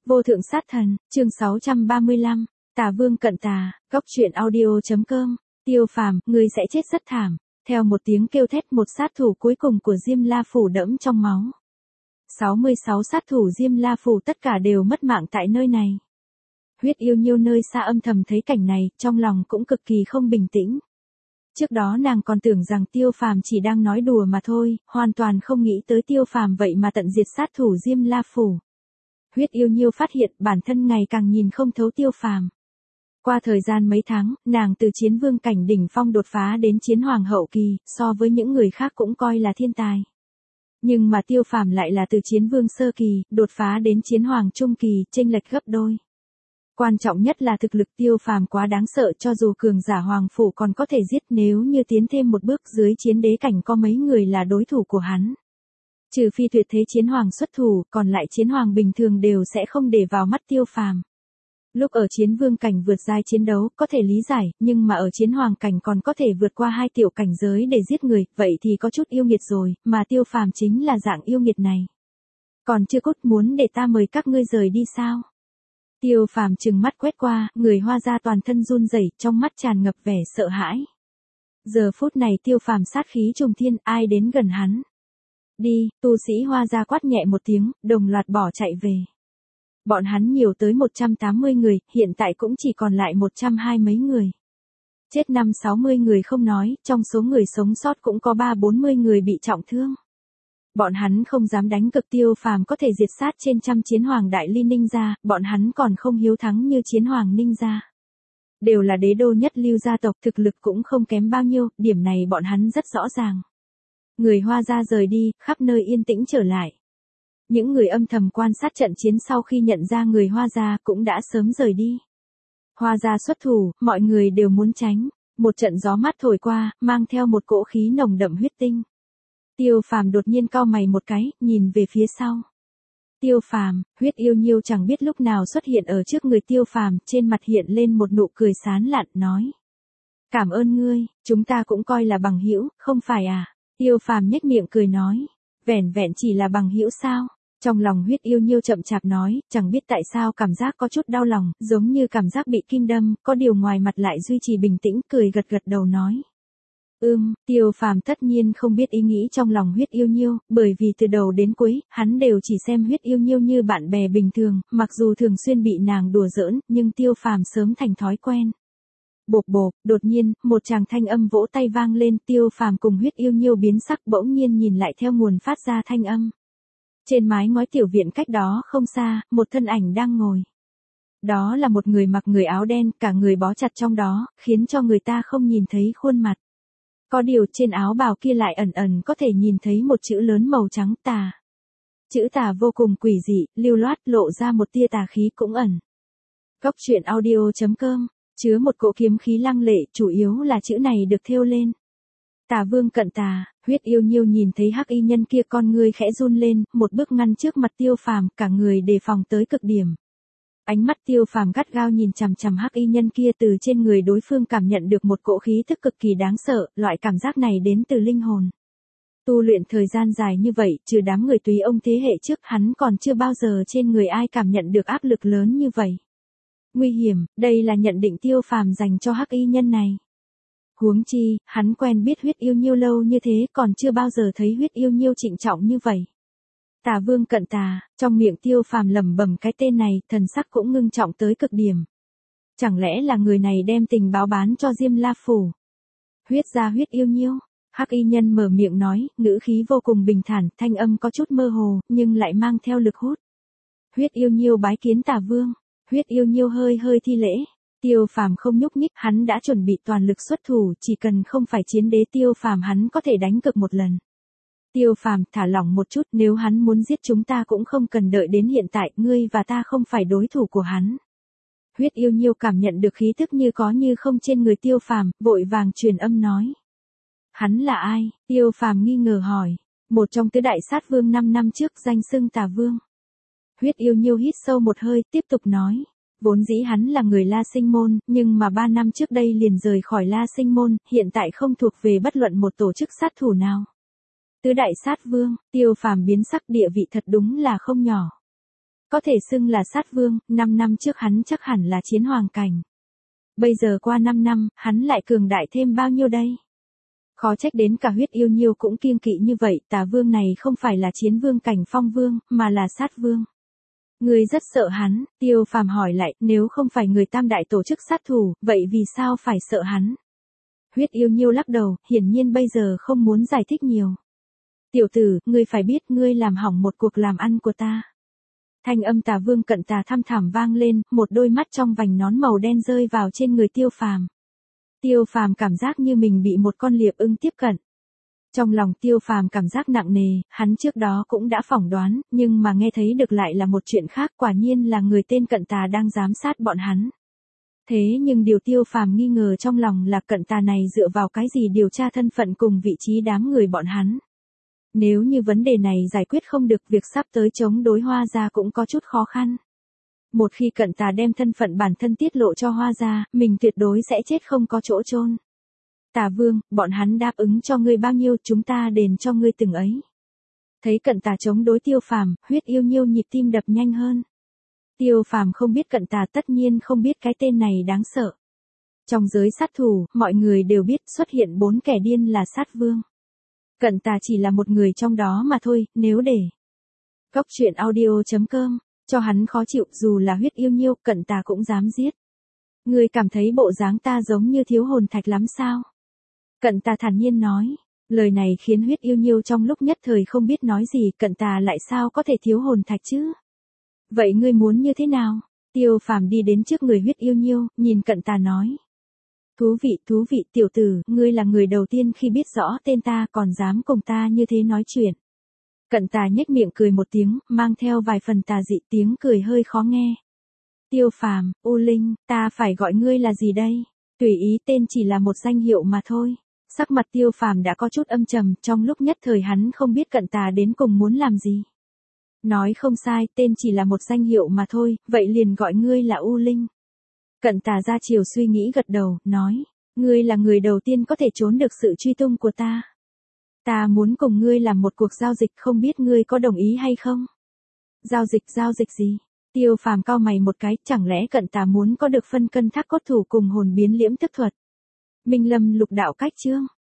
Vô thượng sát thần, chương 635, Tà Vương cận tà, góc truyện audio.com, Tiêu Phàm, ngươi sẽ chết rất thảm. Theo một tiếng kêu thét, một sát thủ cuối cùng của Diêm La Phủ đẫm trong máu. 66 sát thủ Diêm La Phủ tất cả đều mất mạng tại nơi này. Huyết Yêu Nhiêu nơi xa âm thầm thấy cảnh này, trong lòng cũng cực kỳ không bình tĩnh. Trước đó nàng còn tưởng rằng Tiêu Phàm chỉ đang nói đùa mà thôi, hoàn toàn không nghĩ tới Tiêu Phàm vậy mà tận diệt sát thủ Diêm La Phủ. Huyết Yêu Nhiêu phát hiện bản thân ngày càng nhìn không thấu Tiêu Phàm. Qua thời gian mấy tháng, nàng từ chiến vương cảnh đỉnh phong đột phá đến chiến hoàng hậu kỳ, so với những người khác cũng coi là thiên tài. Nhưng mà Tiêu Phàm lại là từ chiến vương sơ kỳ, đột phá đến chiến hoàng trung kỳ, chênh lệch gấp đôi. Quan trọng nhất là thực lực Tiêu Phàm quá đáng sợ, cho dù cường giả hoàng phủ còn có thể giết, nếu như tiến thêm một bước dưới chiến đế cảnh có mấy người là đối thủ của hắn. Trừ phi tuyệt thế chiến hoàng xuất thủ, còn lại chiến hoàng bình thường đều sẽ không để vào mắt Tiêu Phàm. Lúc ở chiến vương cảnh vượt giai chiến đấu có thể lý giải, nhưng mà ở chiến hoàng cảnh còn có thể vượt qua hai tiểu cảnh giới để giết người, vậy thì có chút yêu nghiệt rồi, mà Tiêu Phàm chính là dạng yêu nghiệt này. Còn chưa cút, muốn để ta mời các ngươi rời đi sao? Tiêu Phàm trừng mắt quét qua, người Hoa gia toàn thân run rẩy, trong mắt tràn ngập vẻ sợ hãi. Giờ phút này Tiêu Phàm sát khí trùng thiên, ai đến gần hắn? Đi, tu sĩ Hoa gia quát nhẹ một tiếng, đồng loạt bỏ chạy về. Bọn hắn nhiều tới 180 người, hiện tại cũng chỉ còn lại 120 mấy người. Chết 50-60 người không nói, trong số người sống sót cũng có 30-40 người bị trọng thương. Bọn hắn không dám đánh cực Tiêu Phàm có thể diệt sát trên trăm chiến hoàng đại ly ninh gia, bọn hắn còn không hiếu thắng như chiến hoàng ninh gia. Đều là đế đô nhất lưu gia tộc, thực lực cũng không kém bao nhiêu, điểm này bọn hắn rất rõ ràng. Người Hoa gia rời đi, khắp nơi yên tĩnh trở lại. Những người âm thầm quan sát trận chiến sau khi nhận ra người Hoa gia cũng đã sớm rời đi. Hoa gia xuất thủ, mọi người đều muốn tránh. Một trận gió mát thổi qua, mang theo một cỗ khí nồng đậm huyết tinh. Tiêu Phàm đột nhiên cau mày một cái, nhìn về phía sau. Tiêu Phàm, Huyết Yêu Nhiêu chẳng biết lúc nào xuất hiện ở trước người Tiêu Phàm, trên mặt hiện lên một nụ cười sán lạn, nói: "Cảm ơn ngươi, chúng ta cũng coi là bằng hữu, không phải à?" Tiêu Phàm nhếch miệng cười nói: "Vẻn vẹn chỉ là bằng hữu sao?" Trong lòng Huyết Yêu Nhiêu chậm chạp nói, chẳng biết tại sao cảm giác có chút đau lòng, giống như cảm giác bị kim đâm, có điều ngoài mặt lại duy trì bình tĩnh, cười gật gật đầu nói: Tiêu Phàm tất nhiên không biết ý nghĩ trong lòng Huyết Yêu Nhiêu, bởi vì từ đầu đến cuối, hắn đều chỉ xem Huyết Yêu Nhiêu như bạn bè bình thường, mặc dù thường xuyên bị nàng đùa giỡn, nhưng Tiêu Phàm sớm thành thói quen. Bộp bộp, đột nhiên, một tràng thanh âm vỗ tay vang lên, Tiêu Phàm cùng Huyết Yêu Nhiêu biến sắc, bỗng nhiên nhìn lại theo nguồn phát ra thanh âm. Trên mái ngói tiểu viện cách đó không xa, một thân ảnh đang ngồi. Đó là một người mặc người áo đen, cả người bó chặt trong đó, khiến cho người ta không nhìn thấy khuôn mặt. Có điều trên áo bào kia lại ẩn ẩn có thể nhìn thấy một chữ lớn màu trắng, tà. Chữ tà vô cùng quỷ dị, lưu loát, lộ ra một tia tà khí cũng ẩn. Góc truyện audio.com, chứa một cỗ kiếm khí lăng lệ, chủ yếu là chữ này được thêu lên. Tà Vương cận tà. Huyết Yêu Nhiêu nhìn thấy hắc y nhân kia, con ngươi khẽ run lên, một bước ngăn trước mặt Tiêu Phàm, cả người đề phòng tới cực điểm. Ánh mắt Tiêu Phàm gắt gao nhìn chằm chằm hắc y nhân kia, từ trên người đối phương cảm nhận được một cỗ khí tức cực kỳ đáng sợ, loại cảm giác này đến từ linh hồn. Tu luyện thời gian dài như vậy, trừ đám người tùy ông thế hệ trước, hắn còn chưa bao giờ trên người ai cảm nhận được áp lực lớn như vậy. Nguy hiểm, đây là nhận định Tiêu Phàm dành cho hắc y nhân này. Huống chi, hắn quen biết Huyết Yêu Nhiêu lâu như thế, còn chưa bao giờ thấy Huyết Yêu Nhiêu trịnh trọng như vậy. Tà Vương cận tà, trong miệng Tiêu Phàm lẩm bẩm cái tên này, thần sắc cũng ngưng trọng tới cực điểm. Chẳng lẽ là người này đem tình báo bán cho Diêm La Phủ? Huyết gia Huyết Yêu Nhiêu. Hắc y nhân mở miệng nói, ngữ khí vô cùng bình thản, thanh âm có chút mơ hồ, nhưng lại mang theo lực hút. Huyết Yêu Nhiêu bái kiến Tà Vương. Huyết Yêu Nhiêu hơi hơi thi lễ. Tiêu Phàm không nhúc nhích, hắn đã chuẩn bị toàn lực xuất thủ, chỉ cần không phải chiến đế Tiêu Phàm hắn có thể đánh cược một lần. Tiêu Phàm, thả lỏng một chút, nếu hắn muốn giết chúng ta cũng không cần đợi đến hiện tại, ngươi và ta không phải đối thủ của hắn. Huyết Yêu Nhiêu cảm nhận được khí tức như có như không trên người Tiêu Phàm, vội vàng truyền âm nói: "Hắn là ai?" Tiêu Phàm nghi ngờ hỏi. "Một trong tứ đại sát vương 5 năm trước, danh xưng Tà Vương." Huyết Yêu Nhiêu hít sâu một hơi, tiếp tục nói: "Vốn dĩ hắn là người La Sinh Môn, nhưng mà 3 năm trước đây liền rời khỏi La Sinh Môn, hiện tại không thuộc về bất luận một tổ chức sát thủ nào." Tứ đại sát vương, Tiêu Phàm biến sắc, địa vị thật đúng là không nhỏ. Có thể xưng là sát vương, 5 năm trước hắn chắc hẳn là chiến hoàng cảnh. Bây giờ qua 5 năm, hắn lại cường đại thêm bao nhiêu đây? Khó trách đến cả Huyết Yêu Nhiêu cũng kiêng kỵ như vậy, Tà Vương này không phải là chiến vương cảnh phong vương, mà là sát vương. Ngươi rất sợ hắn, Tiêu Phàm hỏi lại, nếu không phải người tam đại tổ chức sát thủ, vậy vì sao phải sợ hắn? Huyết Yêu Nhiêu lắc đầu, hiển nhiên bây giờ không muốn giải thích nhiều. Tiểu tử, ngươi phải biết ngươi làm hỏng một cuộc làm ăn của ta. Thanh âm Tà Vương Cận Tà thăm thẳm vang lên, một đôi mắt trong vành nón màu đen rơi vào trên người Tiêu Phàm. Tiêu Phàm cảm giác như mình bị một con liệp ưng tiếp cận. Trong lòng Tiêu Phàm cảm giác nặng nề, hắn trước đó cũng đã phỏng đoán, nhưng mà nghe thấy được lại là một chuyện khác, quả nhiên là người tên Cận Tà đang giám sát bọn hắn. Thế nhưng điều Tiêu Phàm nghi ngờ trong lòng là Cận Tà này dựa vào cái gì điều tra thân phận cùng vị trí đám người bọn hắn. Nếu như vấn đề này giải quyết không được, việc sắp tới chống đối Hoa Gia cũng có chút khó khăn. Một khi Cận Tà đem thân phận bản thân tiết lộ cho Hoa Gia, mình tuyệt đối sẽ chết không có chỗ chôn. Tà Vương, bọn hắn đáp ứng cho ngươi bao nhiêu, chúng ta đền cho ngươi từng ấy. Thấy Cận Tà chống đối Tiêu Phàm, Huyết Yêu Nhiêu nhịp tim đập nhanh hơn. Tiêu Phàm không biết Cận Tà, tất nhiên không biết cái tên này đáng sợ. Trong giới sát thủ, mọi người đều biết xuất hiện 4 kẻ điên là sát vương. Cận Tà chỉ là một người trong đó mà thôi, nếu để Cóc Truyện Audio.com cho hắn khó chịu, dù là Huyết Yêu Nhiêu, Cận Tà cũng dám giết. Ngươi cảm thấy bộ dáng ta giống như thiếu hồn thạch lắm sao? Cận Tà thản nhiên nói. Lời này khiến Huyết Yêu Nhiêu trong lúc nhất thời không biết nói gì, Cận Tà lại sao có thể thiếu hồn thạch chứ? Vậy ngươi muốn như thế nào? Tiêu Phàm đi đến trước người Huyết Yêu Nhiêu, nhìn Cận Tà nói. Thú vị, tiểu tử, ngươi là người đầu tiên khi biết rõ tên ta còn dám cùng ta như thế nói chuyện. Cận Tà nhếch miệng cười một tiếng, mang theo vài phần tà dị, tiếng cười hơi khó nghe. Tiêu Phàm, U Linh, ta phải gọi ngươi là gì đây? Tùy ý, tên chỉ là một danh hiệu mà thôi. Sắc mặt Tiêu Phàm đã có chút âm trầm, trong lúc nhất thời hắn không biết Cận Tà đến cùng muốn làm gì. Nói không sai, tên chỉ là một danh hiệu mà thôi, vậy liền gọi ngươi là U Linh. Cận Tà ra chiều suy nghĩ gật đầu, nói, ngươi là người đầu tiên có thể trốn được sự truy tung của ta. Ta muốn cùng ngươi làm một cuộc giao dịch, không biết ngươi có đồng ý hay không? Giao dịch gì? Tiêu Phàm cau mày một cái, chẳng lẽ Cận Tà muốn có được phân cân thác cốt thủ cùng hồn biến liễm tức thuật? Minh Lâm Lục Đạo Cách Chương